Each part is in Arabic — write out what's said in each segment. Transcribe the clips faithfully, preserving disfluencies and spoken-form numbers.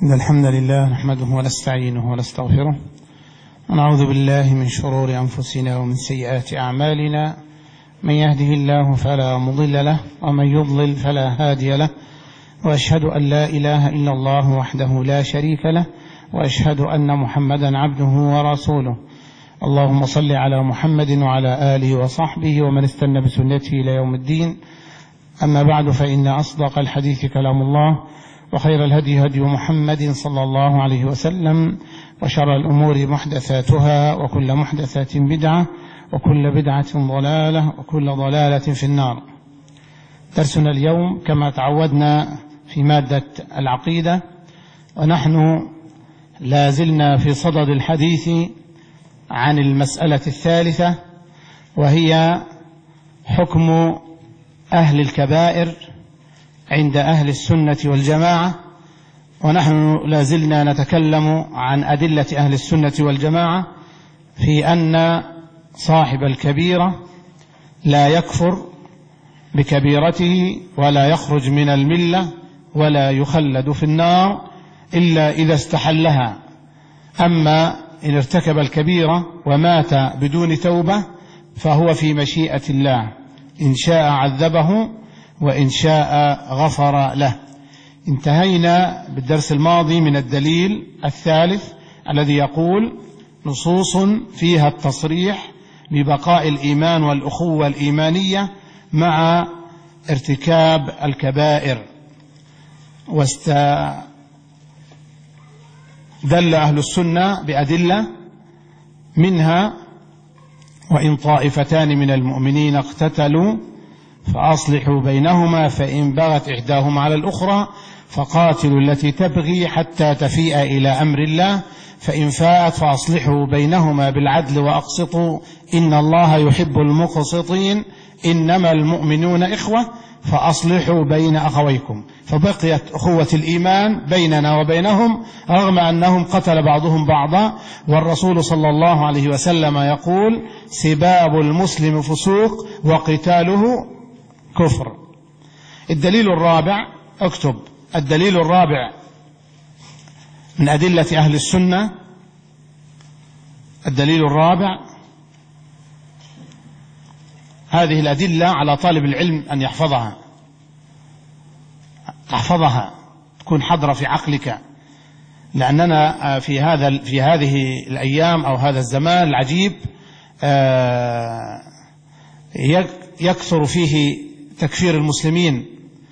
إن الحمد لله نحمده ونستعينه ونستغفره ونعوذ بالله من شرور أنفسنا ومن سيئات أعمالنا. من يهده الله فلا مضل له ومن يضلل فلا هادي له، وأشهد أن لا إله إلا الله وحده لا شريك له، وأشهد أن محمدا عبده ورسوله. اللهم صل على محمد وعلى آله وصحبه ومن استنى بسنته إلى يوم الدين. أما بعد، فإن أصدق الحديث كلام الله، وخير الهدي هدي محمد صلى الله عليه وسلم، وشر الأمور محدثاتها، وكل محدثات بدعة، وكل بدعة ضلالة، وكل ضلالة في النار. درسنا اليوم كما تعودنا في مادة العقيدة، ونحن لازلنا في صدد الحديث عن المسألة الثالثة، وهي حكم أهل الكبائر عند أهل السنة والجماعة. ونحن لازلنا نتكلم عن أدلة أهل السنة والجماعة في أن صاحب الكبيرة لا يكفر بكبيرته ولا يخرج من الملة ولا يخلد في النار إلا إذا استحلها. أما إن ارتكب الكبيرة ومات بدون توبة فهو في مشيئة الله، إن شاء عذبه وإن شاء غفر له. انتهينا بالدرس الماضي من الدليل الثالث الذي يقول: نصوص فيها التصريح ببقاء الإيمان والأخوة الإيمانية مع ارتكاب الكبائر. واستدل أهل السنة بأدلة منها: وإن طائفتان من المؤمنين اقتتلوا فأصلحوا بينهما فإن بغت إحداهما على الأخرى فقاتلوا التي تبغي حتى تفيء إلى أمر الله فإن فاءت فأصلحوا بينهما بالعدل وأقسطوا إن الله يحب المقسطين إنما المؤمنون إخوة فأصلحوا بين أخويكم. فبقيت أخوة الإيمان بيننا وبينهم رغم أنهم قتل بعضهم بعضا، والرسول صلى الله عليه وسلم يقول: سباب المسلم فسوق وقتاله كفر. الدليل الرابع، اكتب: الدليل الرابع من أدلة أهل السنة، الدليل الرابع، هذه الأدلة على طالب العلم أن يحفظها، تحفظها، تكون حضرة في عقلك، لأننا في هذا في هذه الأيام أو هذا الزمان العجيب يكثر فيه تكفير المسلمين،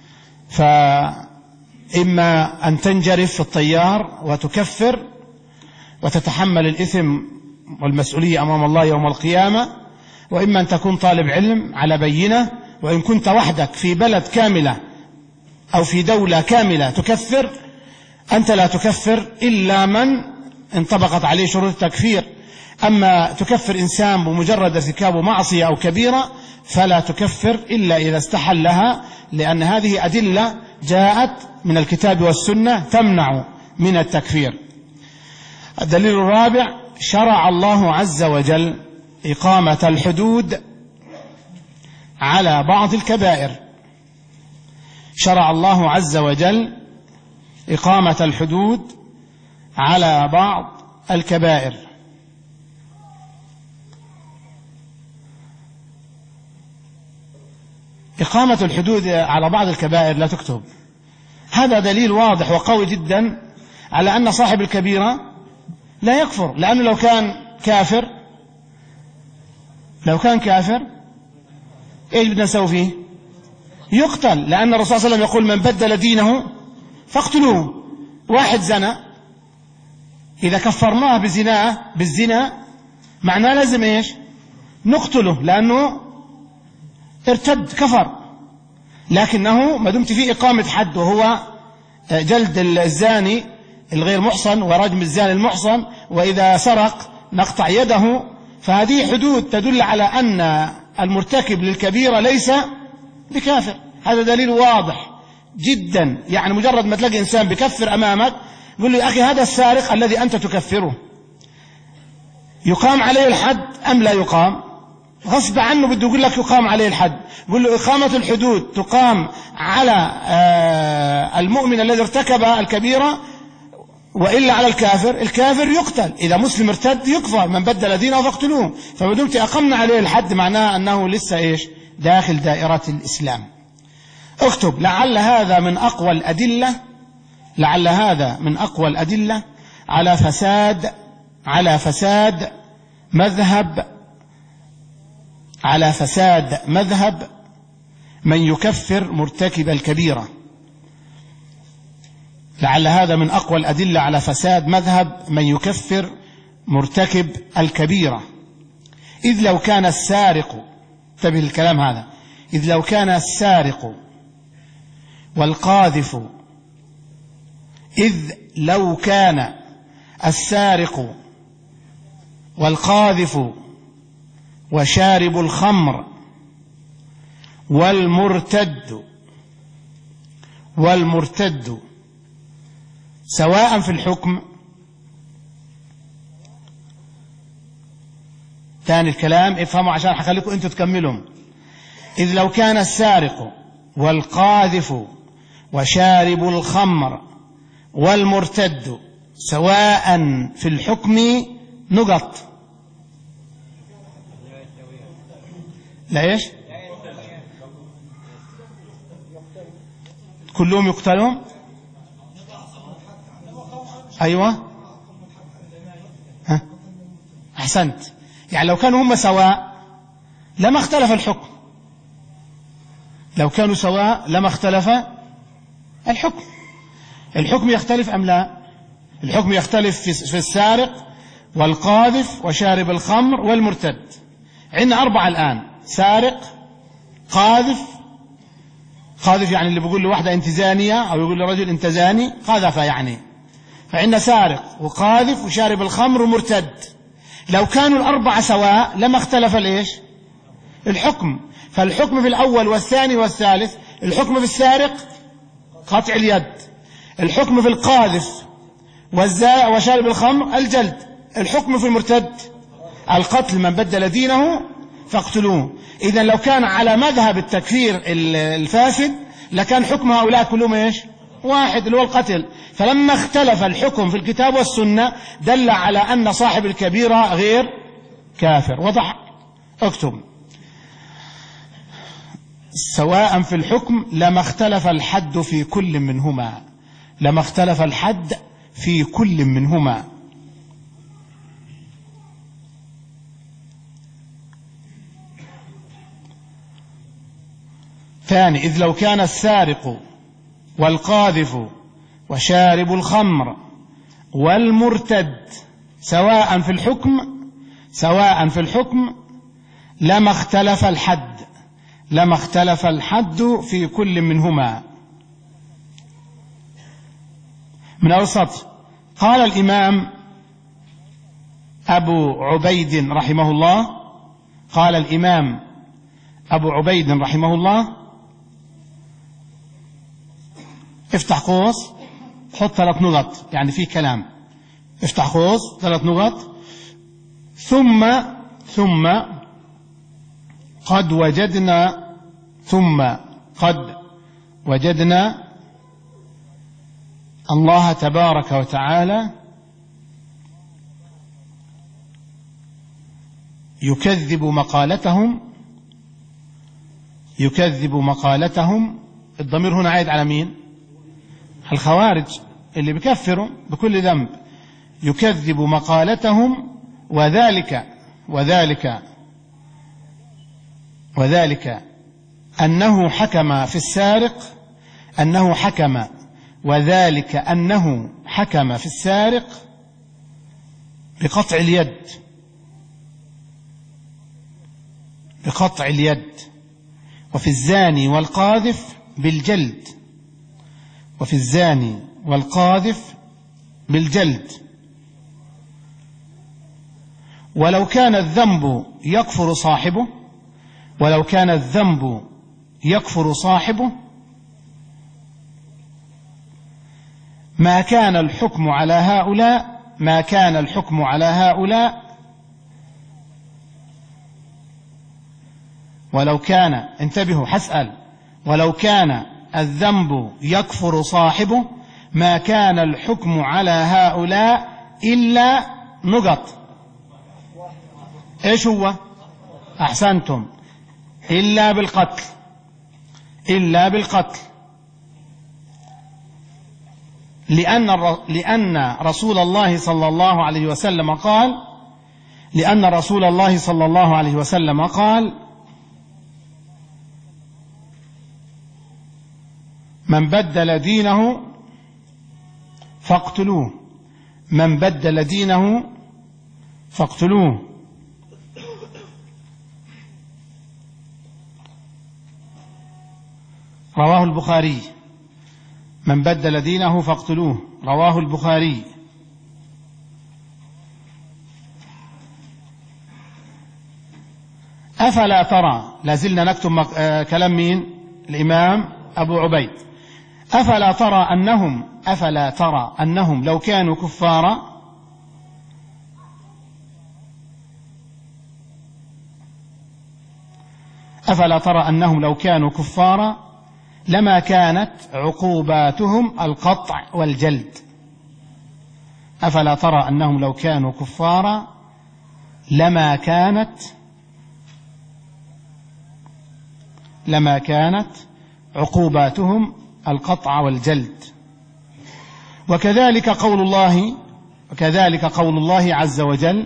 فإما أن تنجرف في الطيار وتكفر وتتحمل الإثم والمسؤولية أمام الله يوم القيامة، وإما أن تكون طالب علم على بينة، وإن كنت وحدك في بلد كاملة أو في دولة كاملة تكفر، أنت لا تكفر إلا من انطبقت عليه شروط التكفير. أما تكفر إنسان بمجرد ارتكابه معصية أو كبيرة فلا تكفر إلا إذا استحلها، لأن هذه أدلة جاءت من الكتاب والسنة تمنع من التكفير. الدليل الرابع: شرع الله عز وجل إقامة الحدود على بعض الكبائر. شرع الله عز وجل إقامة الحدود على بعض الكبائر. إقامة الحدود على بعض الكبائر لا تكتب. هذا دليل واضح وقوي جدا على أن صاحب الكبيرة لا يكفر، لأنه لو كان كافر لو كان كافر إيش بدنا نسوي فيه؟ يقتل، لأن الرسول صلى الله عليه وسلم يقول: من بدل دينه فاقتلوه. واحد زنى، إذا كفرناه بزناه بالزنا معناه لازم إيش؟ نقتله، لأنه ارتد كفر. لكنه ما دمت فيه إقامة حد وهو جلد الزاني الغير محصن ورجم الزاني المحصن، وإذا سرق نقطع يده، فهذه حدود تدل على أن المرتكب للكبيرة ليس بكافر. هذا دليل واضح جدا. يعني مجرد ما تلاقي إنسان بكفر أمامك يقول له: يا أخي هذا السارق الذي أنت تكفره يقام عليه الحد أم لا يقام؟ غصب عنه بده يقول لك يقام عليه الحد. يقول له: إقامة الحدود تقام على المؤمن الذي ارتكب الكبيرة وإلا على الكافر، الكافر يقتل، إذا مسلم ارتد يكفر، من بدل دينه فاقتلوه. فبدمت أقمنا عليه الحد معناه أنه لسه إيش داخل دائرة الإسلام. اكتب لعل هذا من أقوى الأدلة لعل هذا من أقوى الأدلة على فساد على فساد مذهب على فساد مذهب من يكفر مرتكب الكبيرة. لعل هذا من أقوى الأدلة على فساد مذهب من يكفر مرتكب الكبيرة، إذ لو كان السارق، انتبه الكلام هذا، إذ لو كان السارق والقاذف إذ لو كان السارق والقاذف وشارب الخمر والمرتد والمرتد سواء في الحكم. ثاني الكلام افهموا عشان حخليكم انتوا تكملهم. إذ لو كان السارق والقاذف وشارب الخمر والمرتد سواء في الحكم نقط. لا ايش كلهم يقتلون؟ ايوه ها احسنت. يعني لو كانوا هم سواء لما اختلف الحكم، لو كانوا سواء لما اختلف الحكم. الحكم يختلف ام لا؟ الحكم يختلف في السارق والقاذف وشارب الخمر والمرتد. عندنا أربعة الآن: سارق، قاذف، قاذف يعني اللي بيقول له واحدة انت زانية، أو يقول له رجل انت زاني، قذف يعني. فعندنا سارق وقاذف وشارب الخمر ومرتد. لو كانوا الأربعة سواء لما اختلف الإيش؟ الحكم. فالحكم في الأول والثاني والثالث: الحكم في السارق قطع اليد، الحكم في القاذف وشارب الخمر الجلد، الحكم في المرتد القتل، من بدل دينه فاقتلوه. إذن لو كان على مذهب التكفير الفاسد لكان حكم هؤلاء كلهم ايش؟ واحد، اللي هو القتل. فلما اختلف الحكم في الكتاب والسنة دل على أن صاحب الكبيرة غير كافر. وضح؟ اكتب: سواء في الحكم لما اختلف الحد في كل منهما لما اختلف الحد في كل منهما. ثاني: إذ لو كان السارق والقاذف وشارب الخمر والمرتد سواء في الحكم سواء في الحكم لما اختلف الحد لما اختلف الحد في كل منهما. من أوسط قال الإمام أبو عبيد رحمه الله قال الإمام أبو عبيد رحمه الله افتح قوس، حط ثلاث نقط، يعني في كلام، افتح قوس ثلاث نقط. ثم ثم قد وجدنا ثم قد وجدنا الله تبارك وتعالى يكذب مقالتهم يكذب مقالتهم. الضمير هنا عائد على مين؟ الخوارج اللي بكفروا بكل ذنب. يكذب مقالتهم وذلك وذلك وذلك أنه حكم في السارق أنه حكم وذلك أنه حكم في السارق بقطع اليد بقطع اليد وفي الزاني والقاذف بالجلد وفي الزاني والقاذف بالجلد. ولو كان الذنب يكفر صاحبه ولو كان الذنب يكفر صاحبه ما كان الحكم على هؤلاء ما كان الحكم على هؤلاء ولو كان انتبهوا حسأل ولو كان الذنب يكفر صاحبه ما كان الحكم على هؤلاء إلا نقط. إيش هو؟ أحسنتم، إلا بالقتل، إلا بالقتل، لأن لأن رسول الله صلى الله عليه وسلم قال لأن رسول الله صلى الله عليه وسلم قال: من بدل دينه فاقتلوه، من بدل دينه فاقتلوه. رواه البخاري. من بدل دينه فاقتلوه، رواه البخاري. أفلا ترى، لازلنا نكتب مك... آه كلام مين؟ الإمام أبو عبيد. أفلا ترى أنهم أفلا ترى أنهم لو كانوا كفارا أفلا ترى أنهم لو كانوا كفارا لما كانت عقوباتهم القطع والجلد. أفلا ترى أنهم لو كانوا كفارا لما كانت لما كانت عقوباتهم القطع والجلد. وكذلك قول الله وكذلك قول الله عز وجل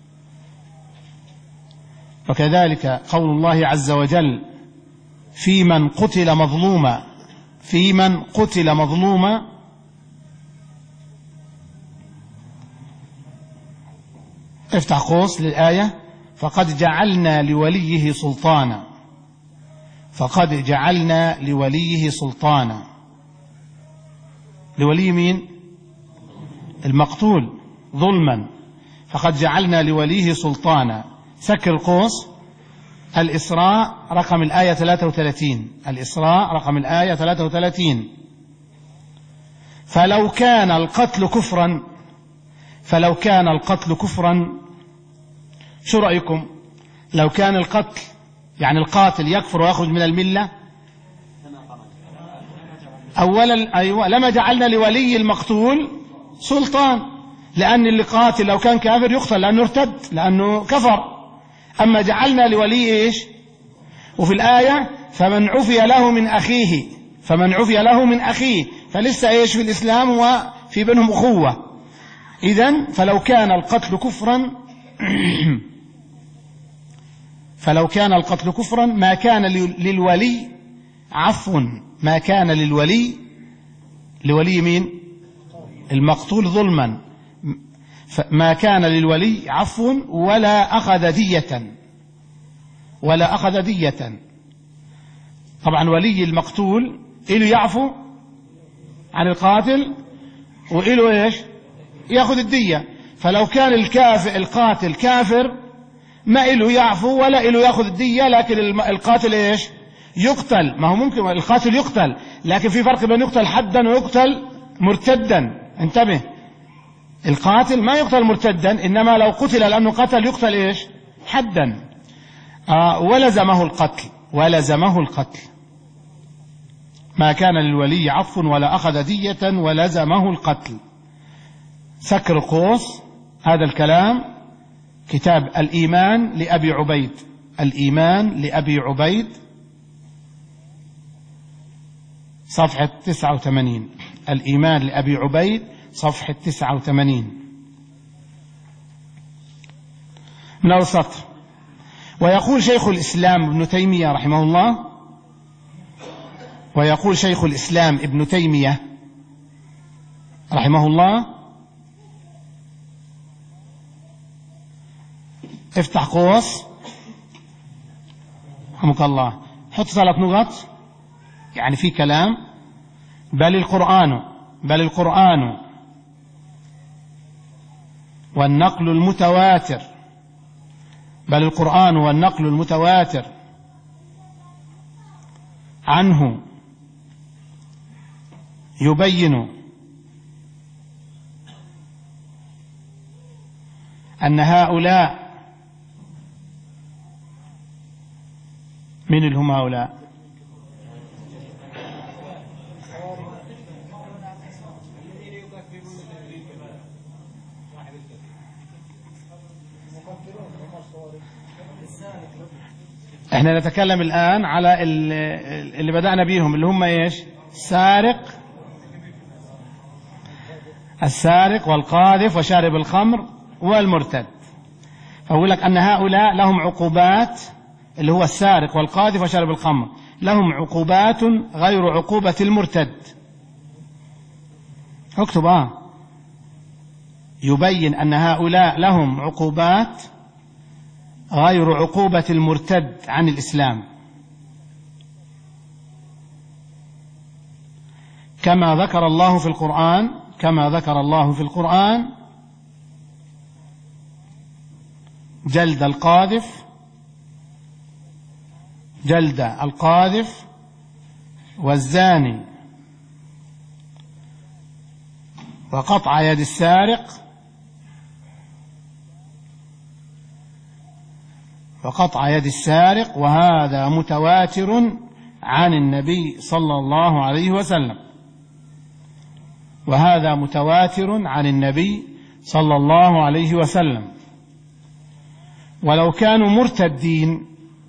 وكذلك قول الله عز وجل في من قتل مظلوما في من قتل مظلوما افتح قوس للآية: فقد جعلنا لوليه سلطانا فقد جعلنا لوليه سلطانا. لولي مين؟ المقتول ظلما. فقد جعلنا لوليه سلطانا. سكر القوس. الإسراء رقم الآية ثلاثة وثلاثين. الإسراء رقم الآية ثلاثة وثلاثين. فلو كان القتل كفرا فلو كان القتل كفرا شو رأيكم؟ لو كان القتل يعني القاتل يكفر ويخرج من الملة، أولا أيوة لما جعلنا لولي المقتول سلطان، لأن اللي قاتل لو كان كافر يقتل لأنه ارتد، لأنه كفر. أما جعلنا لولي إيش؟ وفي الآية فمن عفي له من أخيه فمن عفي له من أخيه، فلسه إيش في الإسلام وفي بينهم أخوة. إذن فلو كان القتل كفرا فلو كان القتل كفرا ما كان للولي عفو ما كان للولي لولي مين؟ المقتول ظلما. ما كان للولي عفو ولا أخذ دية ولا أخذ دية. طبعا ولي المقتول إله يعفو عن القاتل وإله إيش؟ يأخذ الدية. فلو كان الكافر القاتل كافر ما إله يعفو ولا إله يأخذ الدية، لكن القاتل إيش؟ يقتل. ما هو ممكن القاتل يقتل، لكن في فرق بين يقتل حدا ويقتل مرتدا. انتبه، القاتل ما يقتل مرتدا، إنما لو قتل لأنه قتل يقتل إيش؟ حدا. آه ولزمه القتل ولزمه القتل. ما كان للولي عفو ولا أخذ دية ولزمه القتل. سكر قوس. هذا الكلام كتاب الإيمان لأبي عبيد. الإيمان لأبي عبيد صفحة تسعة وثمانين. الإيمان لأبي عبيد صفحة تسعة وثمانين من السطر. ويقول شيخ الإسلام ابن تيمية رحمه الله ويقول شيخ الإسلام ابن تيمية رحمه الله افتح قوس رحمك الله، حط ثلاث نقط، يعني في كلام. بل القرآن بل القرآن والنقل المتواتر بل القرآن والنقل المتواتر عنه يبين أن هؤلاء من اللي هم هؤلاء احنا نتكلم الآن على اللي بدأنا بيهم اللي هم ايش؟ السارق السارق والقاذف وشارب الخمر والمرتد. فأقول لك أن هؤلاء لهم عقوبات، اللي هو السارق والقاذف وشارب الخمر لهم عقوبات غير عقوبة المرتد. اكتب اه يبين أن هؤلاء لهم عقوبات غير عقوبة المرتد عن الإسلام، كما ذكر الله في القرآن كما ذكر الله في القرآن جلد القاذف جلد القاذف والزاني وقطع يد السارق وقطع يد السارق وهذا متواتر عن النبي صلى الله عليه وسلم وهذا متواتر عن النبي صلى الله عليه وسلم. ولو كانوا مرتدين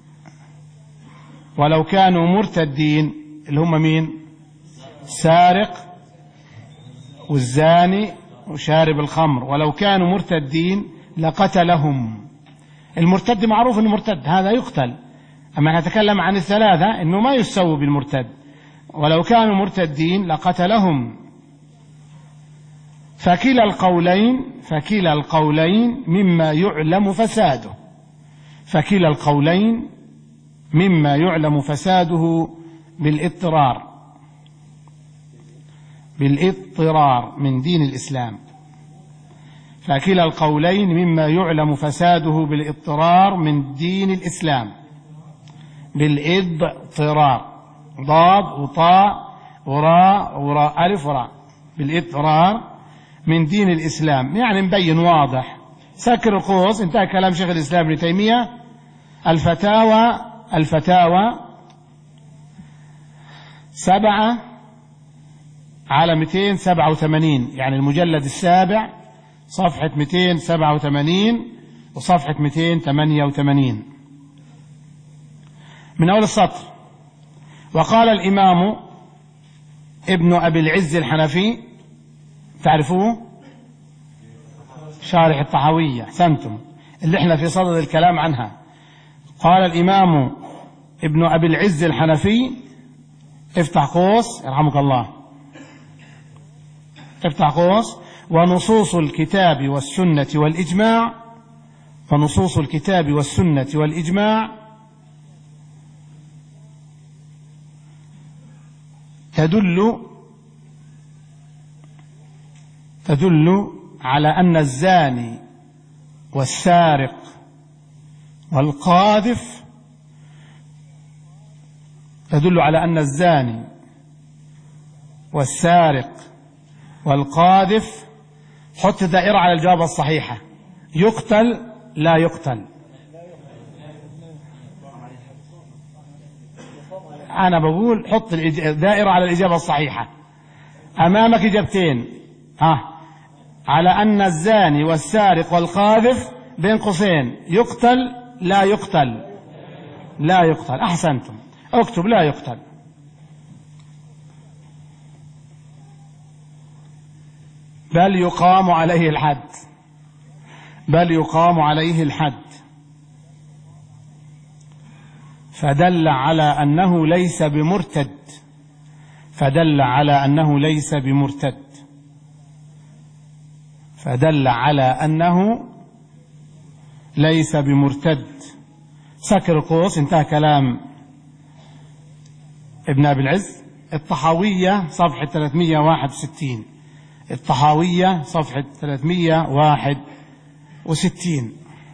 ولو كانوا مرتدين اللي هم مين؟ السارق والزاني وشارب الخمر، ولو كانوا مرتدين لقتلهم. المرتد معروف انه مرتد، هذا يقتل. اما نتكلم عن الثلاثة انه ما يسووا بالمرتد. ولو كانوا مرتدين لقتلهم. فكلا القولين فكلا القولين مما يعلم فساده فكلا القولين مما يعلم فساده بالاضطرار بالاضطرار من دين الإسلام. فكلا القولين مما يعلم فساده بالاضطرار من دين الإسلام. بالاضطرار، ضاد وطاء وراء وراء ألف وراء، بالاضطرار من دين الإسلام. يعني مبين واضح. سكر القوس. انتهى كلام شيخ الإسلام ابن تيمية. الفتاوى الفتاوى سبعة على مئتين وسبعة وثمانين، يعني المجلد السابع صفحة مئتين وسبعة وثمانين وصفحة مئتين وثمانية وثمانين من أول السطر. وقال الإمام ابن أبي العز الحنفي، تعرفوه؟ شارح الطحاوية، أحسنتم، اللي احنا في صدد الكلام عنها. قال الإمام ابن أبي العز الحنفي، افتح قوس يرحمك الله، افتح قوس: ونصوص الكتاب والسنة والإجماع ونصوص الكتاب والسنة والإجماع تدل تدل على أن الزاني والسارق والقاذف تدل على أن الزاني والسارق والقاذف، حط دائرة على الجواب الصحيحة، يقتل لا يقتل. أنا بقول حط دائرة على الإجابة الصحيحة. أمامك إجابتين، ها، على أن الزاني والسارق والقاذف بين قوسين يقتل لا يقتل. لا يقتل، أحسنتم، اكتب لا يقتل. بل يقام عليه الحد بل يقام عليه الحد فدل على أنه ليس بمرتد فدل على أنه ليس بمرتد فدل على أنه ليس بمرتد. سكر القوس. انتهى كلام ابن أبي العز. الطحاوية صفحة ثلاثمئة وواحد وستين الطحاوية صفحة ثلاثمئة وواحد وستين.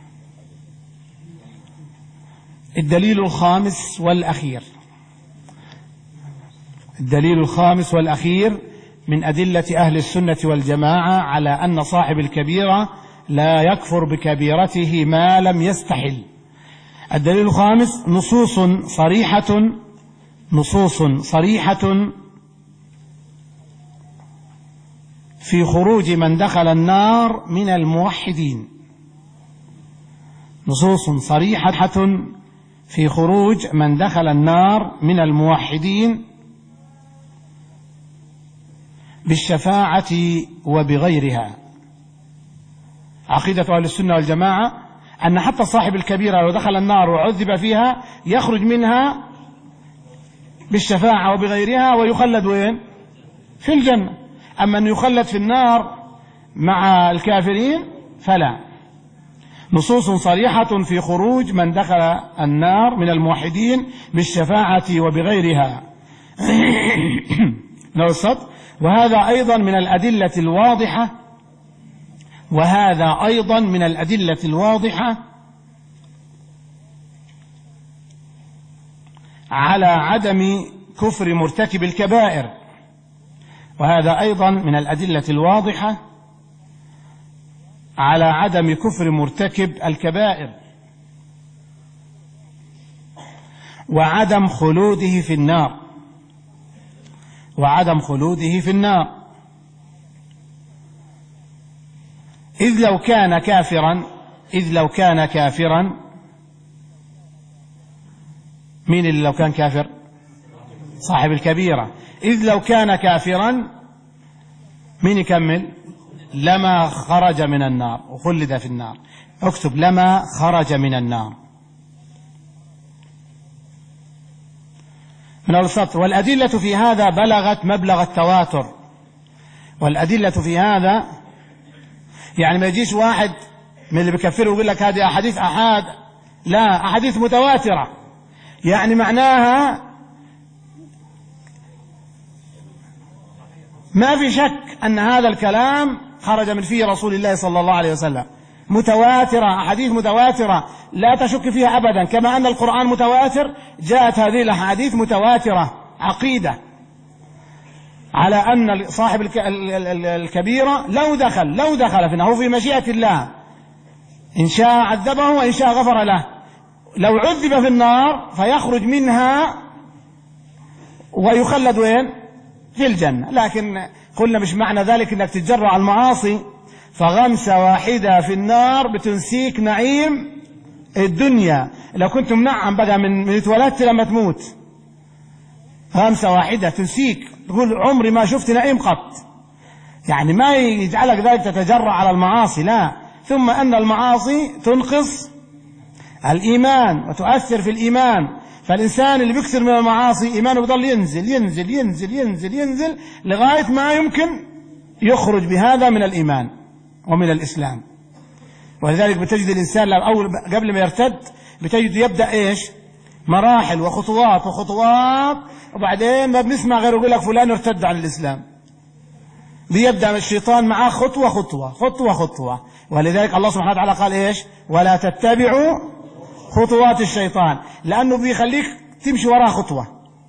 الدليل الخامس والأخير الدليل الخامس والأخير من أدلة أهل السنة والجماعة على أن صاحب الكبيرة لا يكفر بكبيرته ما لم يستحل. الدليل الخامس: نصوص صريحة نصوص صريحة في خروج من دخل النار من الموحدين نصوص صريحة في خروج من دخل النار من الموحدين بالشفاعة وبغيرها. عقيدة أهل السنة والجماعة أن حتى صاحب الكبيرة لو دخل النار وعذب فيها يخرج منها بالشفاعة وبغيرها ويخلد وين؟ في الجنة. أما أن يخلد في النار مع الكافرين فلا. نصوص صريحة في خروج من دخل النار من الموحدين بالشفاعة وبغيرها. وهذا أيضا من الأدلة الواضحة وهذا أيضا من الأدلة الواضحة على عدم كفر مرتكب الكبائر. وهذا أيضا من الأدلة الواضحة على عدم كفر مرتكب الكبائر وعدم خلوده في النار وعدم خلوده في النار إذ لو كان كافرا إذ لو كان كافرا مين اللي لو كان كافر؟ صاحب الكبيرة. إذ لو كان كافرا مين يكمل؟ لما خرج من النار وخلد في النار. اكتب لما خرج من النار من السطر. والأدلة في هذا بلغت مبلغ التواتر. والأدلة في هذا يعني ما يجيش واحد من اللي بيكفره ويقول لك هذه أحاديث أحاد، لا، أحاديث متواترة. يعني معناها ما في شك أن هذا الكلام خرج من فيه رسول الله صلى الله عليه وسلم. متواترة، أحاديث متواترة لا تشك فيها أبدا. كما أن القرآن متواتر جاءت هذه الأحاديث متواترة. عقيدة على أن صاحب الكبيرة لو دخل لو دخل في النار في مشيئة الله، إن شاء عذبه وإن شاء غفر له. لو عذب في النار فيخرج منها ويخلد وين؟ في الجنة. لكن قلنا مش معنى ذلك أنك تتجرع على المعاصي، فغمسة واحدة في النار بتنسيك نعيم الدنيا. لو كنت منعم بقى من من اتولدت لما تموت، غمسة واحدة تنسيك، تقول عمري ما شفت نعيم قط. يعني ما يجعلك ذلك تتجرع على المعاصي، لا. ثم أن المعاصي تنقص الإيمان وتؤثر في الإيمان. فالإنسان اللي بيكثر من المعاصي إيمانه يضل ينزل ينزل ينزل ينزل ينزل لغاية ما يمكن يخرج بهذا من الإيمان ومن الإسلام. ولذلك بتجد الإنسان أول قبل ما يرتد بتجد يبدأ إيش؟ مراحل وخطوات وخطوات، وبعدين ما بنسمع غير يقول لك فلان ارتد عن الإسلام. بيبدأ الشيطان معاه خطوة خطوة خطوة خطوة. ولذلك الله سبحانه وتعالى قال إيش؟ ولا تتبعوا خطوات الشيطان، لأنه بيخليك تمشي وراء خطوة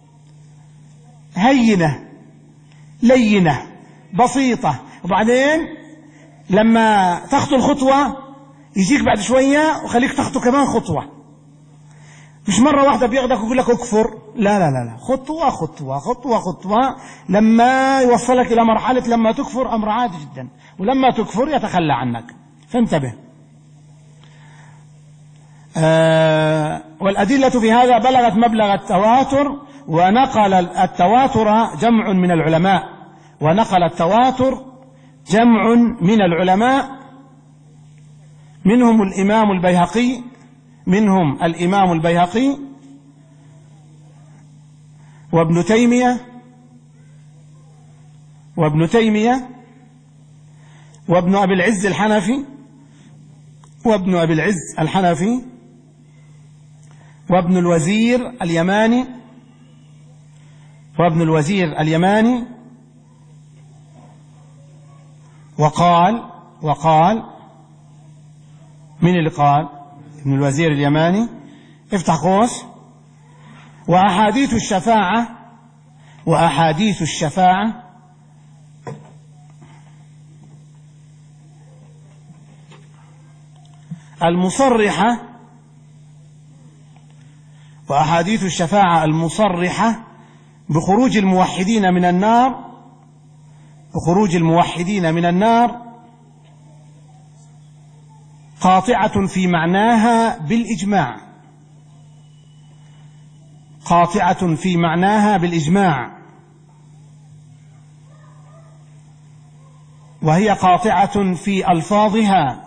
هينة لينة بسيطة، وبعدين لما تخطو الخطوة يجيك بعد شوية وخليك تخطو كمان خطوة. مش مرة واحدة بياخدك ويقول لك اكفر، لا لا لا لا، خطوة خطوة خطوة خطوة لما يوصلك إلى مرحلة لما تكفر أمر عادي جدا، ولما تكفر يتخلى عنك. فانتبه. آه والأدلة في هذا بلغت مبلغ التواتر. ونقل التواتر جمع من العلماء ونقل التواتر جمع من العلماء منهم الإمام البيهقي منهم الإمام البيهقي وابن تيمية وابن تيمية وابن أبي العز الحنفي وابن أبي العز الحنفي وابن الوزير اليماني وابن الوزير اليماني وقال وقال من اللي قال؟ ابن الوزير اليماني. افتح قوس. وأحاديث الشفاعة وأحاديث الشفاعة المصرحة وأحاديث الشفاعة المصرحة بخروج الموحدين من النار بخروج الموحدين من النار قاطعة في معناها بالإجماع، قاطعة في معناها بالإجماع، وهي قاطعة في ألفاظها،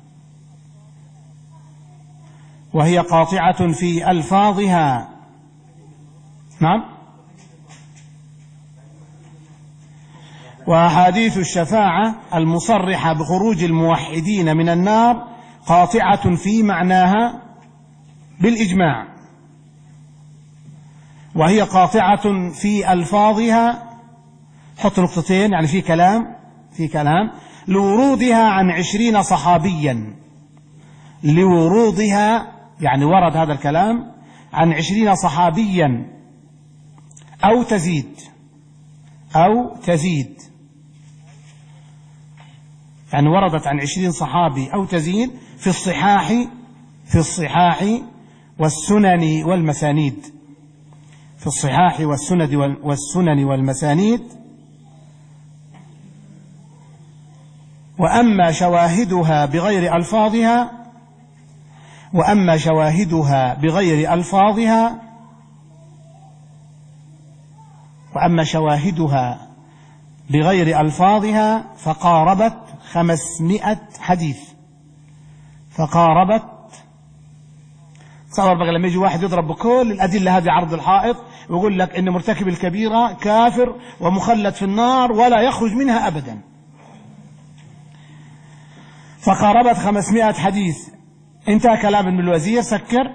وهي قاطعة في ألفاظها. نعم. وأحاديث الشفاعة المصرحة بخروج الموحدين من النار قاطعة في معناها بالإجماع، وهي قاطعة في ألفاظها. حط نقطتين، يعني في كلام في كلام لورودها عن عشرين صحابيا، لورودها يعني ورد هذا الكلام عن عشرين صحابيا أو تزيد أو تزيد يعني وردت عن عشرين صحابي أو تزيد في الصحاح في الصحاح والسنن والمسانيد، في الصحاح والسند والسنن والمسانيد. وأما شواهدها بغير ألفاظها وأما شواهدها بغير ألفاظها وأما شواهدها بغير ألفاظها فقاربت خمسمائة حديث، فقاربت. تصور بقى لما يجي واحد يضرب بكل الأدلة هذه عرض الحائط ويقول لك إن مرتكب الكبيرة كافر ومخلد في النار ولا يخرج منها أبدا. فقاربت خمسمائة حديث. انتهى كلام ابن الوزير. سكر.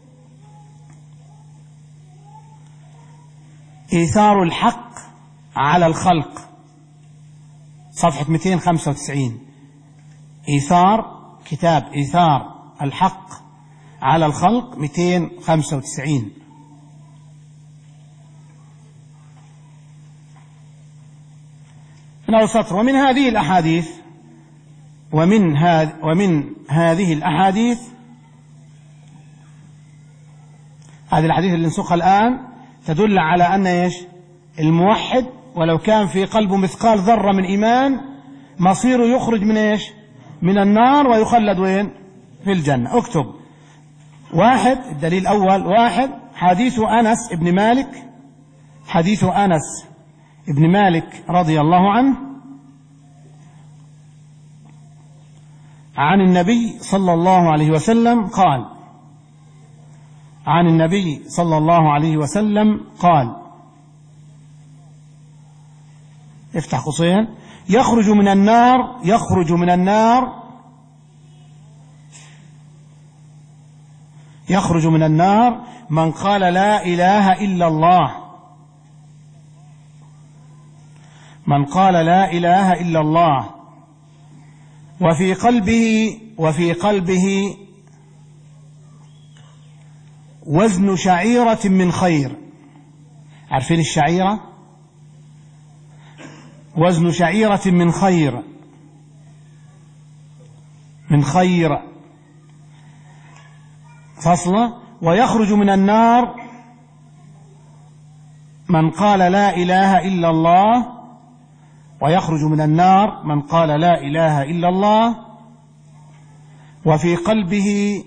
إيثار الحق على الخلق، صفحة مئتين وخمسة وتسعين. إيثار، كتاب إيثار الحق على الخلق، مئتين وخمسة وتسعين. من أول سطر: ومن هذه الأحاديث ومن, هذ ومن هذه الأحاديث هذه الأحاديث اللي نسوقها الآن تدل على أن إيش؟ الموحد ولو كان في قلبه مثقال ذرة من إيمان مصيره يخرج من إيش؟ من النار ويخلد وين؟ في الجنة. اكتب. واحد، الدليل الأول: واحد، حديث أنس ابن مالك حديث أنس ابن مالك رضي الله عنه عن النبي صلى الله عليه وسلم قال عن النبي صلى الله عليه وسلم قال افتح قوسين: يخرج من النار يخرج من النار يخرج من النار من قال لا إله إلا الله من قال لا إله إلا الله وفي قلبه وفي قلبه وزن شعيرة من خير. عارفين الشعيرة؟ وزن شعيرة من خير من خير فصلة. ويخرج من النار من قال لا إله إلا الله ويخرج من النار من قال لا إله إلا الله وفي قلبه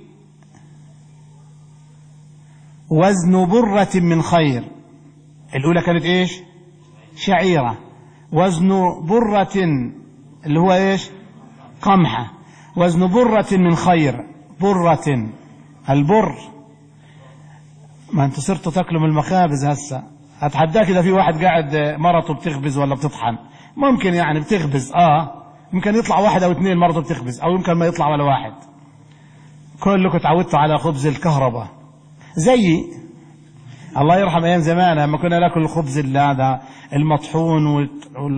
وزن برة من خير. الأولى كانت إيش؟ شعيرة. وزن برة اللي هو إيش؟ قمحة. وزن برة من خير. برة، البر، ما انت صرتوا تاكلوا من المخابز هسه. هتحداك إذا في واحد قاعد مرته بتخبز ولا بتطحن، ممكن يعني بتخبز اه ممكن يطلع واحد او اثنين مرته بتخبز، او يمكن ما يطلع ولا واحد. كلكم تعودتوا على خبز الكهرباء زي الله يرحم ايام زمان لما كنا ناكل الخبز هذا المطحون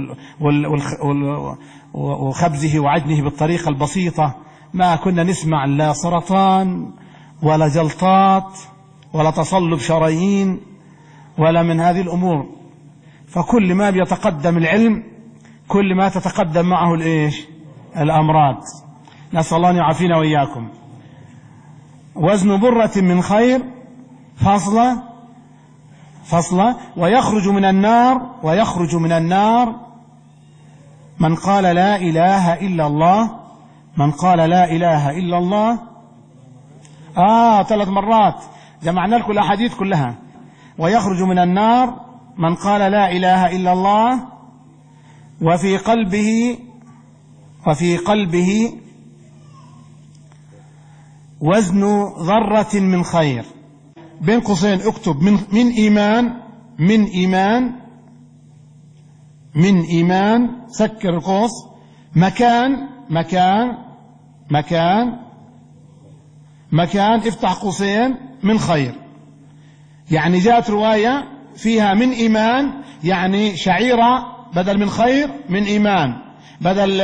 وخبزه وعجنه بالطريقة البسيطة، ما كنا نسمع لا سرطان ولا جلطات ولا تصلب شرايين ولا من هذه الأمور. فكل ما بيتقدم العلم كل ما تتقدم معه الإيش؟ الأمراض. نسأل الله أن يعافينا وإياكم. وزن برة من خير فصلة فصلة. ويخرج من النار ويخرج من النار من قال لا إله إلا الله من قال لا إله إلا الله آه ثلاث مرات جمعنا لكم الأحاديث كلها. ويخرج من النار من قال لا إله إلا الله وفي قلبه وفي قلبه وزن ذرة من خير. بين قوسين اكتب من, من إيمان من إيمان من إيمان، سكر القوس، مكان مكان مكان مكان افتح قوسين من خير. يعني جاءت رواية فيها من إيمان يعني شعيرة بدل من خير من إيمان، بدل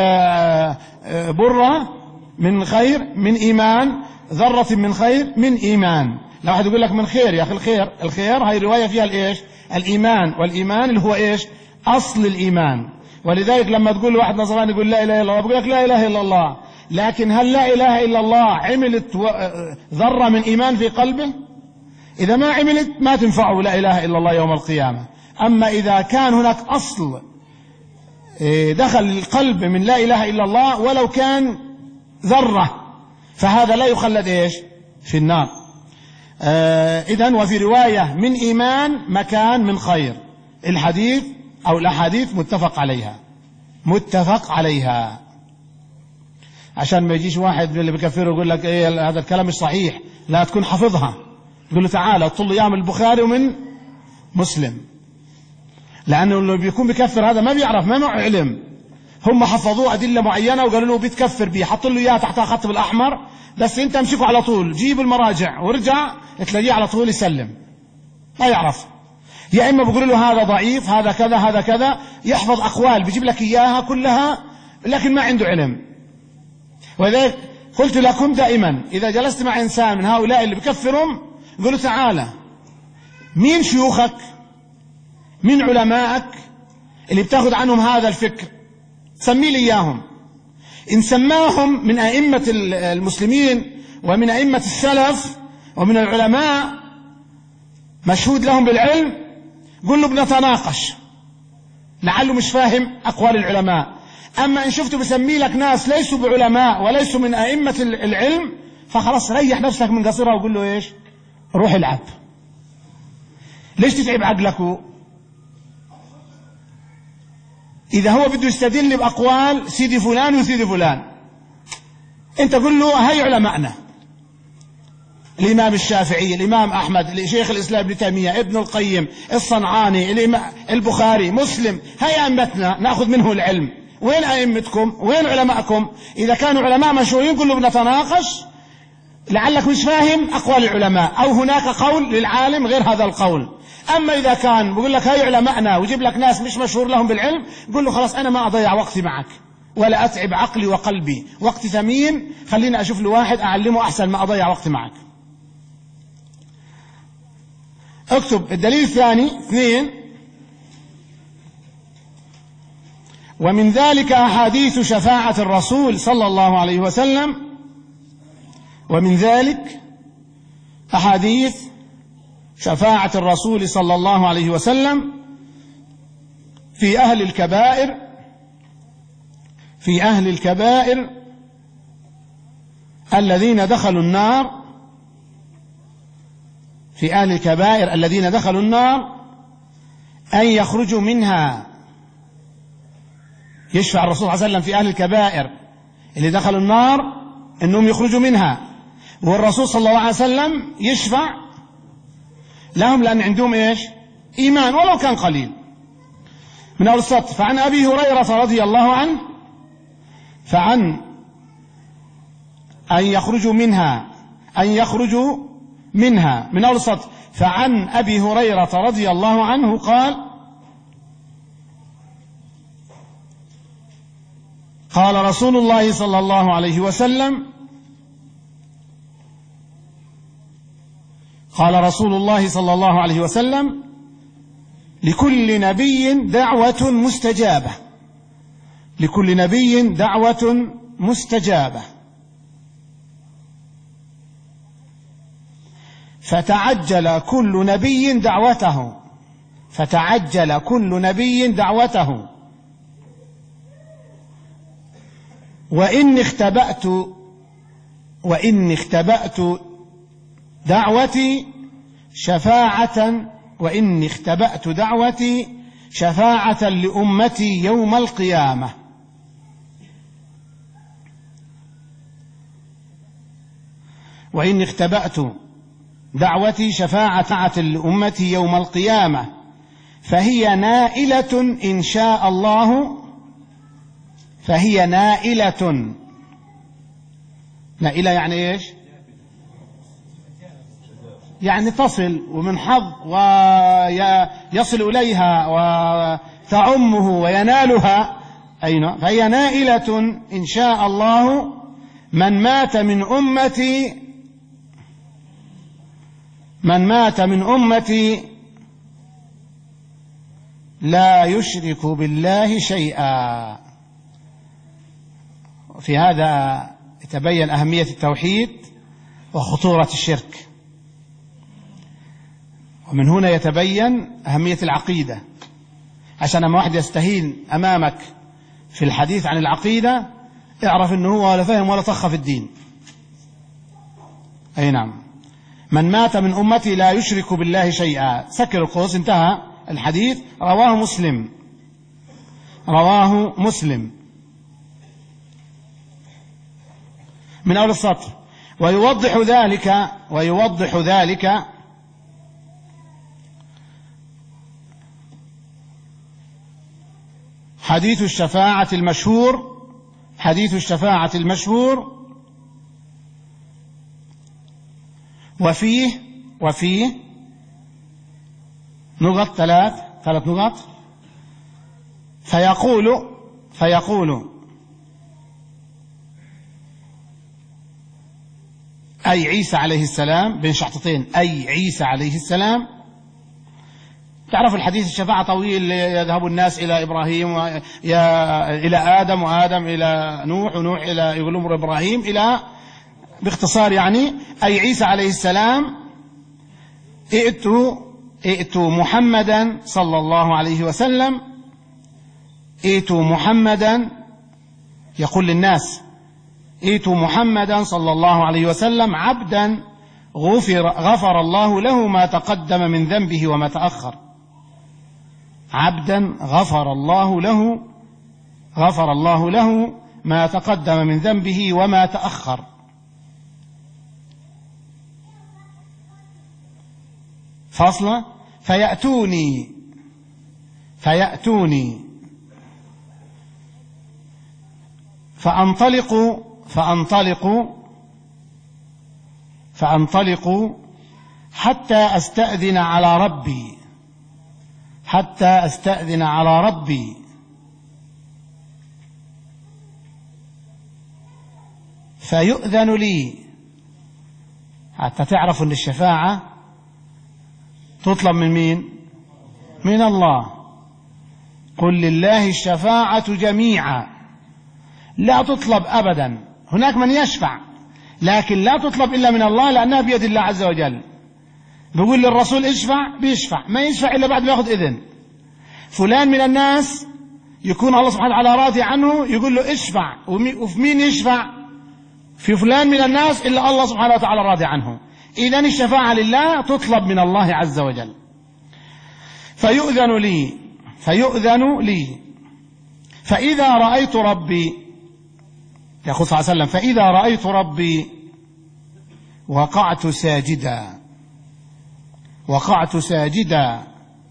برة من خير من إيمان، ذرة من خير من إيمان. لو واحد يقول لك من خير، يا أخي الخير الخير هاي الرواية فيها الإيش؟ الإيمان، والإيمان اللي هو إيش؟ أصل الإيمان. ولذلك لما تقول واحد نصراني يقول لا إله إلا الله، بقول لك لا إله إلا الله، لكن هل لا إله إلا الله عملت ذرة من إيمان في قلبه؟ إذا ما عملت ما تنفعه لا إله إلا الله يوم القيامة. أما إذا كان هناك أصل دخل القلب من لا إله إلا الله ولو كان ذرة، فهذا لا يخلد إيش؟ في النار. آه إذن وفي رواية من إيمان مكان من خير. الحديث أو الأحاديث متفق عليها متفق عليها عشان ما يجيش واحد اللي بكفره يقول لك إيه هذا الكلام مش صحيح، لا تكون حفظها، يقول له تعالى طل أيام البخاري ومن مسلم، لأنه اللي بيكون بكفر هذا ما بيعرف، ما معه علم، هم حفظوه أدلة معينة وقالوا له بيتكفر بيه، حطوا له إياها تحت خط بالأحمر، بس أنت امسكه على طول، جيب المراجع ورجع تلاقيه على طول يسلم، ما يعرف. يا إما بيقولوا له هذا ضعيف، هذا كذا هذا كذا، يحفظ أقوال بيجيب لك إياها كلها لكن ما عنده علم. ولذلك قلت لكم دائما إذا جلست مع إنسان من هؤلاء اللي بكفرهم قلوا تعالى مين شيوخك، مين علمائك اللي بتاخذ عنهم هذا الفكر، سمي لي إياهم. إن سماهم من أئمة المسلمين ومن أئمة السلف ومن العلماء مشهود لهم بالعلم، قل له بنتناقش لعله مش فاهم أقوال العلماء. أما إن شفته بسمي لك ناس ليسوا بعلماء وليسوا من أئمة العلم، فخلاص ريح نفسك من قصيرها وقل له إيش؟ روح العب. ليش تتعب عقلك؟ إذا هو بده يستدل بأقوال سيدي فلان وسيدي فلان، أنت قل له هاي علماءنا، الإمام الشافعي، الإمام أحمد، شيخ الإسلام ابن تيمية، ابن القيم، الصنعاني، البخاري، مسلم، هاي أئمتنا نأخذ منه العلم. وين أئمتكم؟ وين علماءكم؟ إذا كانوا علماء مشهورين قل له بنتناقش لعلك مش فاهم أقوال العلماء، أو هناك قول للعالم غير هذا القول. أما إذا كان بقول لك هاي علماءنا ويجيب لك ناس مش مشهور لهم بالعلم، قل له خلاص أنا ما أضيع وقتي معك ولا أتعب عقلي وقلبي، وقتي ثمين، خليني أشوف له واحد أعلمه أحسن ما أضيع وقتي معك. اكتب الدليل الثاني اثنين: ومن ذلك أحاديث شفاعة الرسول صلى الله عليه وسلم، ومن ذلك أحاديث شفاعة الرسول صلى الله عليه وسلم في أهل الكبائر في أهل الكبائر الذين دخلوا النار في أهل الكبائر الذين دخلوا النار أن يخرجوا منها. يشفع الرسول صلى الله عليه وسلم في أهل الكبائر اللي دخلوا النار أنهم يخرجوا منها، والرسول صلى الله عليه وسلم يشفع لهم لأن عندهم إيش؟ إيمان ولو كان قليل. من أول السطر: فعن أبي هريرة رضي الله عنه فعن أن يخرجوا منها أن يخرجوا منها من أول السطر فعن أبي هريرة رضي الله عنه قال: قال رسول الله صلى الله عليه وسلم قال رسول الله صلى الله عليه وسلم: لكل نبي دعوة مستجابة لكل نبي دعوة مستجابة فتعجل كل نبي دعوته فتعجل كل نبي دعوته وإن اختبأت وإن اختبأت دعوتي شفاعة وإن اختبأت دعوتي شفاعة لأمتي يوم القيامة. وإن اختبأت دعوتي شفاعة لأمتي يوم القيامة فهي نائلة إن شاء الله فهي نائلة. نائلة يعني إيش؟ يعني تصل ومن حظ ويصل إليها وتعمه وينالها. أين؟ فهي نائلة إن شاء الله من مات من أمتي من مات من أمتي لا يشرك بالله شيئا. في هذا يتبين أهمية التوحيد وخطورة الشرك، ومن هنا يتبين أهمية العقيدة. عشان لما واحد يستهين أمامك في الحديث عن العقيدة اعرف أنه هو ولا فهم ولا طخ في الدين. أي نعم. من مات من أمتي لا يشرك بالله شيئا، سكر القوس، انتهى الحديث. رواه مسلم رواه مسلم من أول السطر. ويوضح ذلك ويوضح ذلك حديث الشفاعة المشهور حديث الشفاعة المشهور وفيه وفيه نقط ثلاث ثلاث نقط. فيقول فيقول أي عيسى عليه السلام، بين شحطتين، أي عيسى عليه السلام. تعرف الحديث الشفاعة طويل، يذهب الناس إلى إبراهيم إلى آدم وآدم إلى نوح ونوح إلى يقولون إبراهيم إلى، باختصار يعني أي عيسى عليه السلام ائتوا ائتوا محمدا صلى الله عليه وسلم ائتوا محمدا يقول للناس ائتوا محمدا صلى الله عليه وسلم عبدا غفر, غفر الله له ما تقدم من ذنبه وما تأخر. عبدا غفر الله له غفر الله له ما تقدم من ذنبه وما تأخر. فاصلة. فيأتوني فيأتوني فأنطلق فأنطلق فأنطلق حتى أستأذن على ربي حتى أستأذن على ربي فيؤذن لي. حتى تعرف أن الشفاعة تطلب من مين؟ من الله. قل لله الشفاعة جميعا، لا تطلب أبدا. هناك من يشفع لكن لا تطلب إلا من الله، لأنها بيد الله عز وجل. بيقول للرسول اشفع، بيشفع، ما يشفع إلا بعد ما يأخذ إذن. فلان من الناس يكون الله سبحانه وتعالى راضي عنه يقول له اشفع، وفي مين يشفع؟ في فلان من الناس إلا الله سبحانه وتعالى راضي عنه. إذن الشفاعة لله تطلب من الله عز وجل. فيؤذن لي فيؤذن لي فإذا رأيت ربي، يقول صلى الله عليه وسلم، فإذا رأيت ربي وقعت ساجدا وقعت ساجدا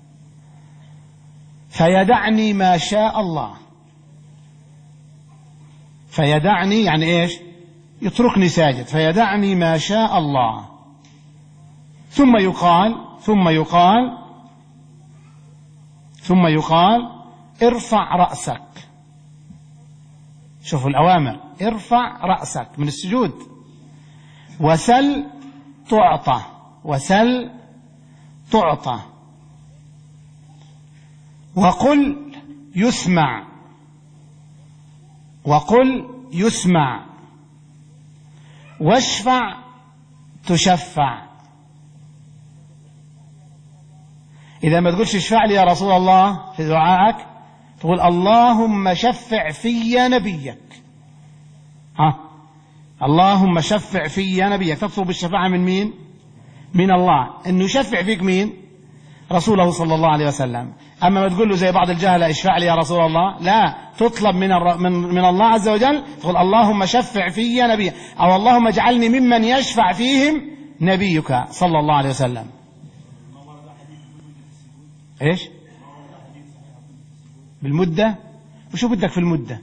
فيدعني ما شاء الله. فيدعني يعني إيش؟ يتركني ساجد. فيدعني ما شاء الله. ثم يقال ثم يقال ثم يقال ارفع رأسك. شوفوا الأوامر، ارفع رأسك من السجود، وسل تعطى وسل تعطى، وقل يسمع وقل يسمع، واشفع تشفع. إذا ما تقولش اشفع لي يا رسول الله في دعائك، تقول اللهم شفع في نبيك. ها اللهم شفع في نبيك، تطلب الشفاعة من مين؟ من الله. إنه يشفع فيك مين؟ رسوله صلى الله عليه وسلم. أما ما تقول له زي بعض الجهلة اشفع لي يا رسول الله، لا، تطلب من من من الله عز وجل، تقول اللهم شفع في نبيك، أو اللهم اجعلني ممن يشفع فيهم نبيك صلى الله عليه وسلم. ايش؟ بالمدة؟ وشو بدك في المدة؟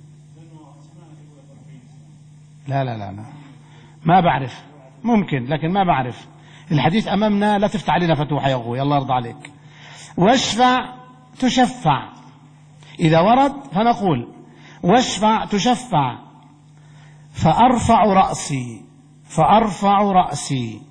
لا لا لا لا ما بعرف، ممكن لكن ما بعرف. الحديث أمامنا، لا تفتح علينا فتوحة يا أخوي، الله يرضى عليك. واشفع تشفع، إذا ورد فنقول واشفع تشفع. فأرفع رأسي، فأرفع رأسي،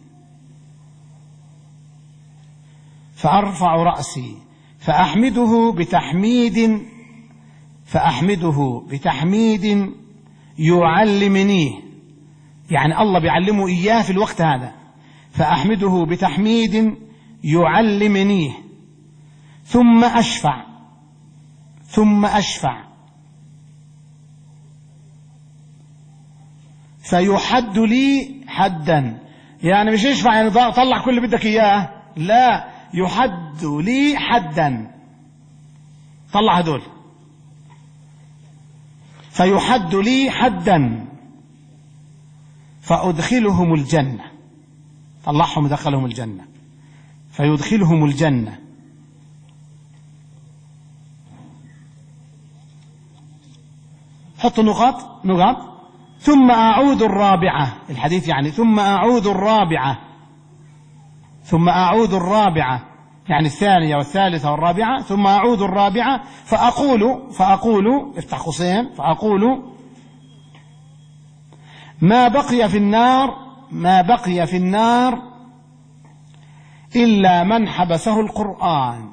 فأرفع رأسي فأحمده بتحميد، فأحمده بتحميد يعلمنيه، يعني الله بيعلمه إياه في الوقت هذا. فأحمده بتحميد يعلمنيه، ثم أشفع، ثم أشفع فيحد لي حدا، يعني مش يشفع يعني طلع كل اللي بدك إياه، لا، يحد لي حدا، طلع هدول. فيحد لي حدا فأدخلهم الجنة، طلعهم ودخلهم الجنة، فيدخلهم الجنة. حطوا نقاط نقاط. ثم أعود الرابعة، الحديث يعني ثم أعود الرابعة، ثم أعود الرابعة يعني الثانية والثالثة والرابعة، ثم أعود الرابعة فأقول فأقول افتح قوسين، فأقول ما بقي في النار، ما بقي في النار إلا من حبسه القرآن.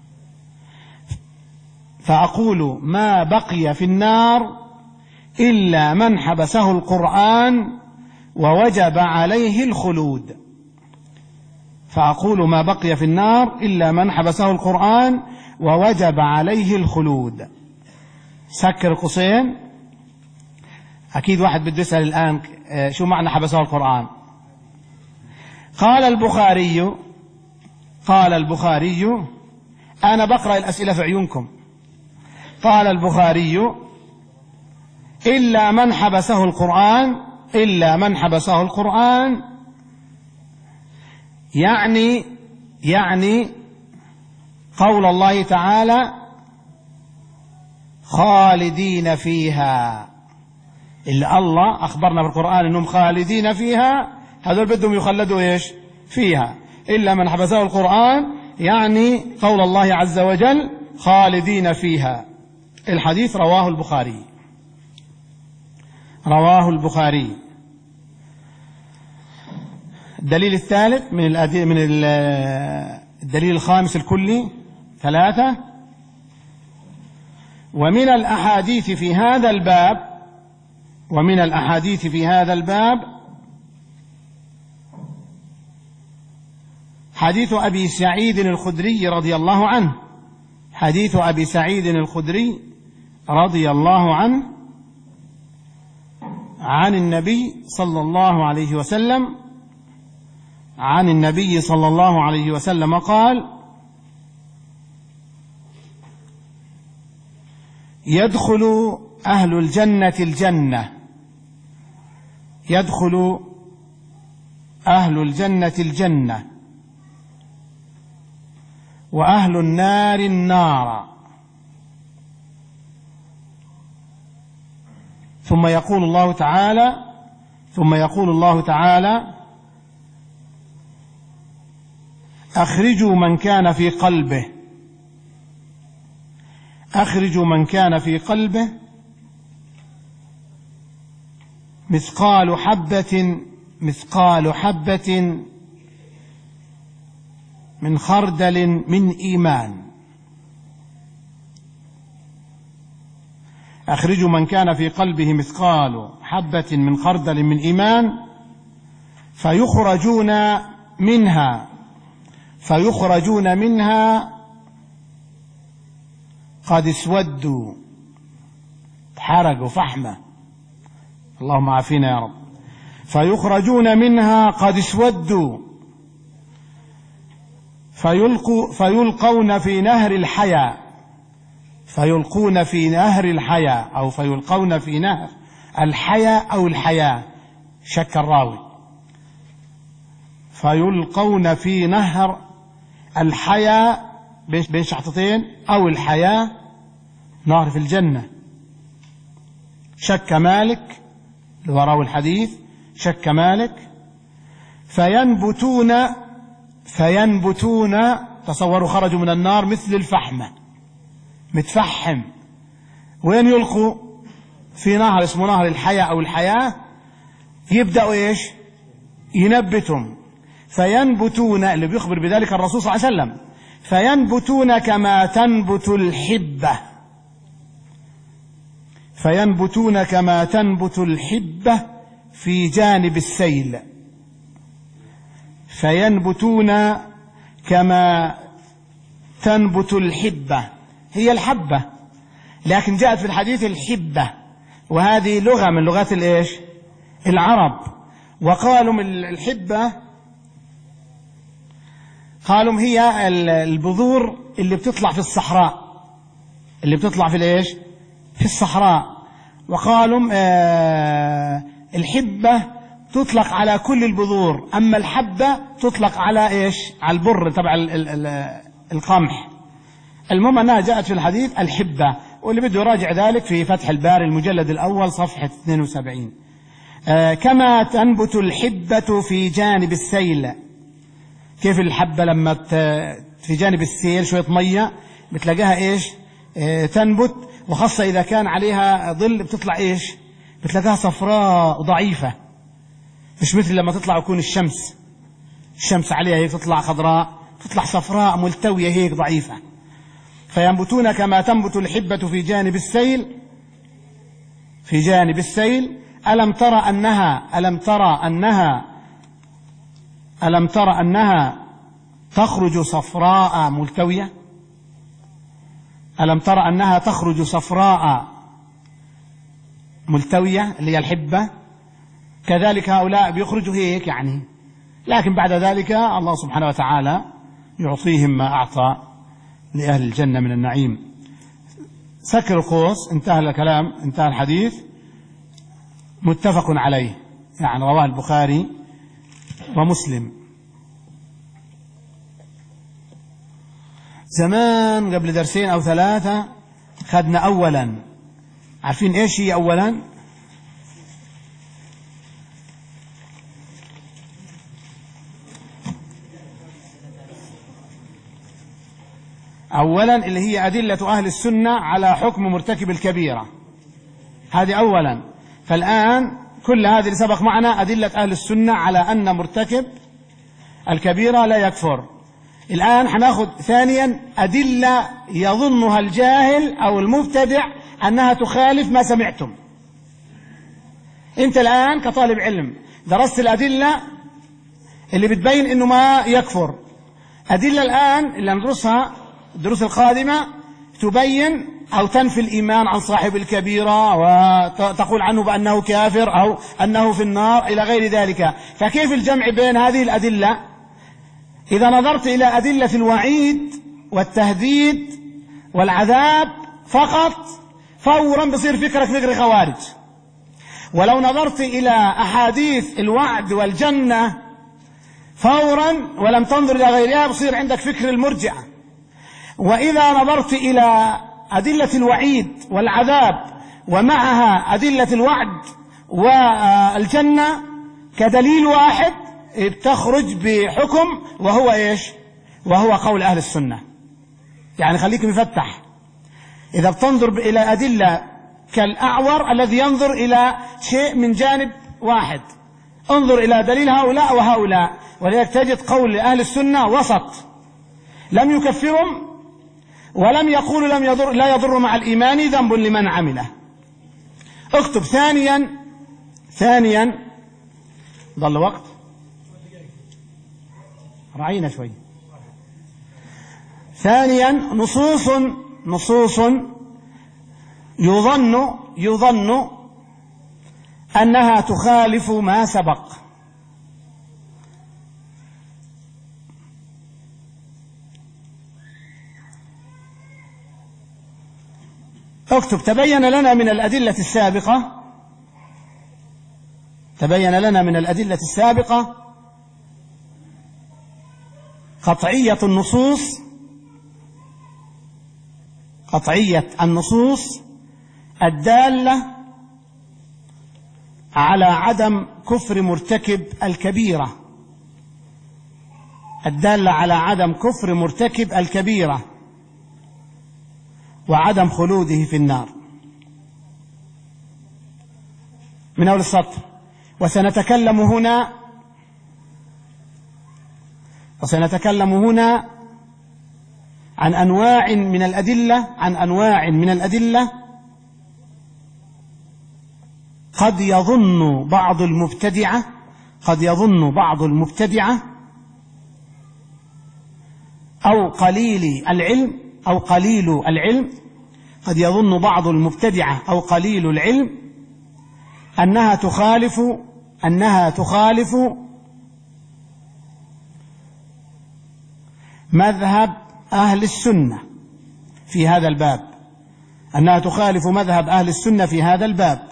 فأقول ما بقي في النار إلا من حبسه القرآن ووجب عليه الخلود. فأقول ما بقي في النار إلا من حبسه القرآن ووجب عليه الخلود. سكر قوسين. أكيد واحد بده يسأل الآن شو معنى حبسه القرآن؟ قال البخاري، قال البخاري، أنا بقرأ الأسئلة في عيونكم. قال البخاري إلا من حبسه القرآن، إلا من حبسه القرآن يعني يعني قول الله تعالى خالدين فيها، اللي الله أخبرنا في القرآن أنهم خالدين فيها، هذول بدهم يخلدوا إيش فيها. إلا من حبسه القرآن يعني قول الله عز وجل خالدين فيها. الحديث رواه البخاري، رواه البخاري. الدليل الثالث من من الدليل الخامس الكلي ثلاثة. ومن الأحاديث في هذا الباب، ومن الأحاديث في هذا الباب حديث أبي سعيد الخدري رضي الله عنه، حديث أبي سعيد الخدري رضي الله عنه عن النبي صلى الله عليه وسلم، عن النبي صلى الله عليه وسلم قال: يدخل أهل الجنة الجنة، يدخل أهل الجنة الجنة، وأهل النار النار. ثم يقول الله تعالى ثم يقول الله تعالى أخرجوا من كان في قلبه أخرجوا من كان في قلبه مثقال حبة مثقال حبة من خردل من إيمان. أخرجوا من كان في قلبه مثقال حبة من خردل من إيمان فيخرجون منها فيخرجون منها قد اسودوا، حرقوا فحمة، اللهم عافينا يا رب. فيخرجون منها قد اسودوا فيلقوا فيلقون في نهر الحياة فيلقون في نهر الحياة أو فيلقون في نهر الحياة أو الحياة، شك الراوي. فيلقون في نهر الحياة بين شحطتين أو الحياة نهر في الجنة. شك مالك اللي هو راوي الحديث، شك مالك. فينبتون فينبتون تصوروا خرجوا من النار مثل الفحمة، متفحم. وين يلقوا؟ في نهر اسمه نهر الحياة أو الحياة. يبدأوا إيش؟ ينبتهم. فينبتون، اللي بيخبر بذلك الرسول صلى الله عليه وسلم، فينبتون كما تنبت الحبة فينبتون كما تنبت الحبة في جانب السيل. فينبتون كما تنبت الحبة، هي الحبة، لكن جاءت في الحديث الحبة، وهذه لغة من لغات الإيش؟ العرب. وقالوا من الحبة، قالوا هي البذور اللي بتطلع في الصحراء، اللي بتطلع في الإيش؟ في الصحراء. وقالوا آه الحبة تطلق على كل البذور، أما الحبة تطلق على إيش؟ على البر تبع القمح. المهم أنها جاءت في الحديث الحبة، واللي بده يراجع ذلك في فتح الباري المجلد الأول صفحة اثنين وسبعين. آه كما تنبت الحبة في جانب السيل. كيف الحبة لما في جانب السيل شوية مية بتلاقيها إيش؟ آه تنبت، وخاصة إذا كان عليها ظل بتطلع إيش؟ بتلاقيها صفراء ضعيفة، مش مثل لما تطلع ويكون الشمس الشمس عليها هيك تطلع خضراء، تطلع صفراء ملتوية هيك ضعيفة. فينبتون كما تنبت الحبة في جانب السيل في جانب السيل. ألم ترى أنها ألم ترى أنها ألم ترى أنها تخرج صفراء ملتوية ألم ترى أنها تخرج صفراء ملتوية اللي هي الحبة. كذلك هؤلاء بيخرجوا هيك يعني، لكن بعد ذلك الله سبحانه وتعالى يعطيهم ما أعطى لأهل الجنة من النعيم. سكر القوس. انتهى الكلام، انتهى الحديث، متفق عليه، يعني رواه البخاري ومسلم. زمان قبل درسين أو ثلاثة خدنا أولا، عارفين إيش هي أولا؟ أولا اللي هي أدلة أهل السنة على حكم مرتكب الكبيرة، هذه أولا. فالآن كل هذه اللي سبق معنا أدلة أهل السنة على أن مرتكب الكبيرة لا يكفر. الآن هناخذ ثانيا أدلة يظنها الجاهل أو المبتدع أنها تخالف ما سمعتم. أنت الآن كطالب علم درست الأدلة اللي بتبين أنه ما يكفر. أدلة الآن اللي ندرسها الدروس القادمة تبين أو تنفي الإيمان عن صاحب الكبيرة وتقول عنه بأنه كافر أو أنه في النار إلى غير ذلك. فكيف الجمع بين هذه الأدلة؟ إذا نظرت إلى أدلة الوعيد والتهديد والعذاب فقط فورا بصير فكرك فكر خوارج. ولو نظرت إلى أحاديث الوعد والجنة فورا ولم تنظر إلى غيرها بصير عندك فكر المرجئة. وإذا نظرت إلى أدلة الوعيد والعذاب ومعها أدلة الوعد والجنة كدليل واحد بتخرج بحكم وهو إيش؟ وهو قول أهل السنة. يعني خليك مفتح. إذا بتنظر إلى أدلة كالأعور الذي ينظر إلى شيء من جانب واحد، انظر إلى دليل هؤلاء وهؤلاء، ولذلك تجد قول أهل السنة وسط، لم يكفرهم ولم يقولوا لم يضر لا يضر مع الإيمان ذنب لمن عمله. اكتب ثانيا ثانيا ضل وقت رعينا شوي. ثانيا نصوص نصوص يظن يظن أنها تخالف ما سبق. اكتب: تبين لنا من الأدلة السابقة تبين لنا من الأدلة السابقة قطعية النصوص قطعية النصوص الدالة على عدم كفر مرتكب الكبيرة الدالة على عدم كفر مرتكب الكبيرة وعدم خلوده في النار. من أول السطر: وسنتكلم هنا وسنتكلم هنا عن أنواع من الأدلة عن أنواع من الأدلة قد يظن بعض المبتدعة قد يظن بعض المبتدعة أو قليل العلم أو قليل العلم قد يظن بعض المبتدعة أو قليل العلم أنها تخالف أنها تخالف مذهب أهل السنة في هذا الباب أنها تخالف مذهب أهل السنة في هذا الباب.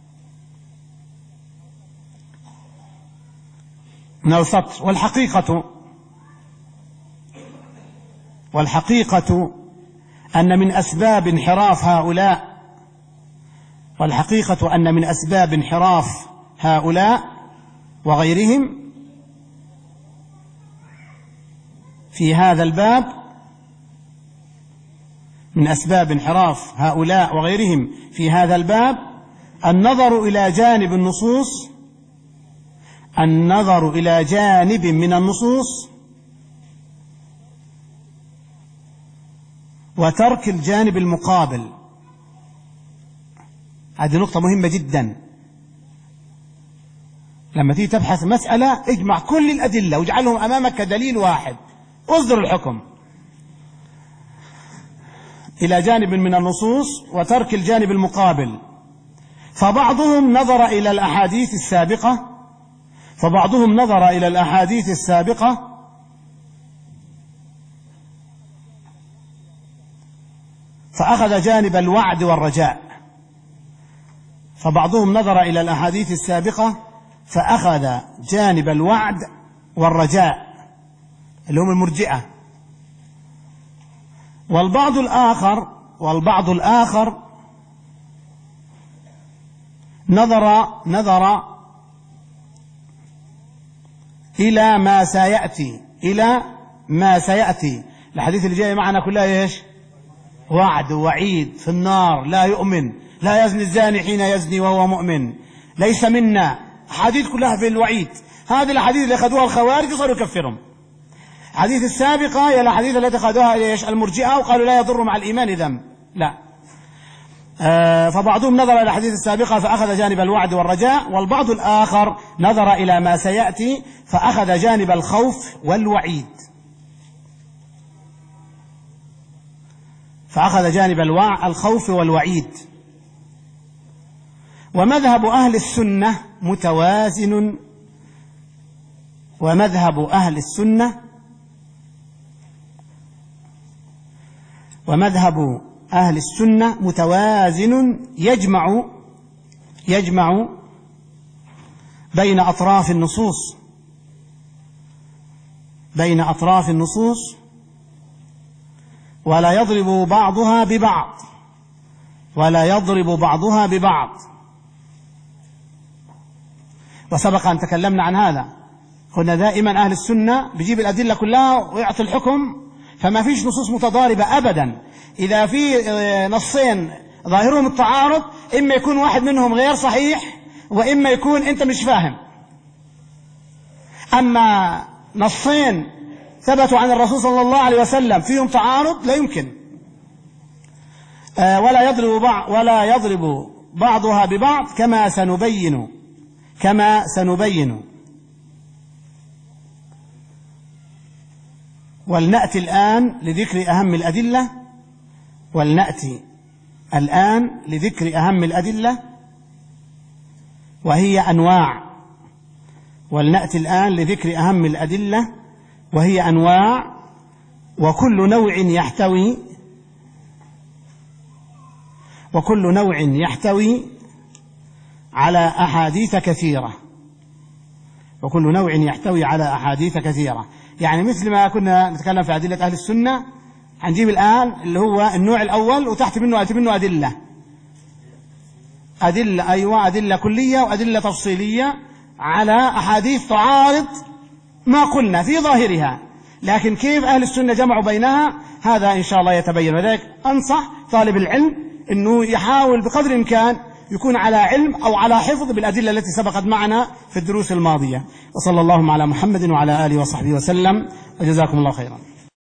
من السطر: والحقيقة والحقيقة أن من أسباب انحراف هؤلاء والحقيقة أن من أسباب انحراف هؤلاء وغيرهم في هذا الباب من أسباب انحراف هؤلاء وغيرهم في هذا الباب النظر إلى جانب النصوص النظر إلى جانب من النصوص وترك الجانب المقابل. هذه نقطة مهمة جدا. لما تيجي تبحث مسألة اجمع كل الأدلة واجعلهم أمامك كدليل واحد، اصدر الحكم إلى جانب من النصوص وترك الجانب المقابل. فبعضهم نظر إلى الأحاديث السابقة فبعضهم نظر إلى الأحاديث السابقة فأخذ جانب الوعد والرجاء فبعضهم نظر إلى الأحاديث السابقة فأخذ جانب الوعد والرجاء اللي هم المرجئة. والبعض الآخر والبعض الآخر نظر نظر إلى ما سيأتي إلى ما سيأتي الحديث اللي جاي معنا كلها إيش؟ وعد ووعيد في النار، لا يؤمن، لا يزني الزاني حين يزني وهو مؤمن، ليس منا، حديث كلها في الوعيد. هذه الحديث اللي أخذوها الخوارج صاروا يكفرهم. الحديث السابقة هي الحديث التي أخذوها إيش؟ المرجئة وقالوا لا يضر مع الإيمان ذنب، لا. آه فبعضهم نظر إلى الحديث السابقة فأخذ جانب الوعد والرجاء، والبعض الآخر نظر إلى ما سيأتي فأخذ جانب الخوف والوعيد فأخذ جانب الوع الخوف والوعيد. ومذهب أهل السنة متوازن ومذهب أهل السنة ومذهب أهل السنة متوازن يجمع يجمع بين أطراف النصوص بين أطراف النصوص ولا يضرب بعضها ببعض ولا يضرب بعضها ببعض. وسبق أن تكلمنا عن هذا، قلنا دائما أهل السنة بيجيب الأدلة كلها ويعطي الحكم، فما فيش نصوص متضاربة أبدا. إذا في نصين ظاهرهم التعارض إما يكون واحد منهم غير صحيح وإما يكون أنت مش فاهم. أما نصين ثبتوا عن الرسول صلى الله عليه وسلم فيهم تعارض لا يمكن. ولا يضرب بعض ولا يضرب بعضها ببعض كما سنبين كما سنبين ولنأتي الآن لذكر أهم الأدلة ولنأتي الآن لذكر أهم الأدلة وهي أنواع. ولنأتي الآن لذكر أهم الأدلة وهي أنواع. وكل نوع يحتوي وكل نوع يحتوي على أحاديث كثيرة وكل نوع يحتوي على أحاديث كثيرة. يعني مثل ما كنا نتكلم في أدلة أهل السنة، هنجيب الآن اللي هو النوع الأول وتحت منه أتي منه أدلة أدلة أيوة أدلة كلية وأدلة تفصيلية على أحاديث تعارض ما قلنا في ظاهرها، لكن كيف أهل السنة جمعوا بينها هذا إن شاء الله يتبين. وذلك أنصح طالب العلم أنه يحاول بقدر الإمكان يكون على علم أو على حفظ بالأدلة التي سبقت معنا في الدروس الماضية. وصلى الله على محمد وعلى آله وصحبه وسلم، وجزاكم الله خيرا.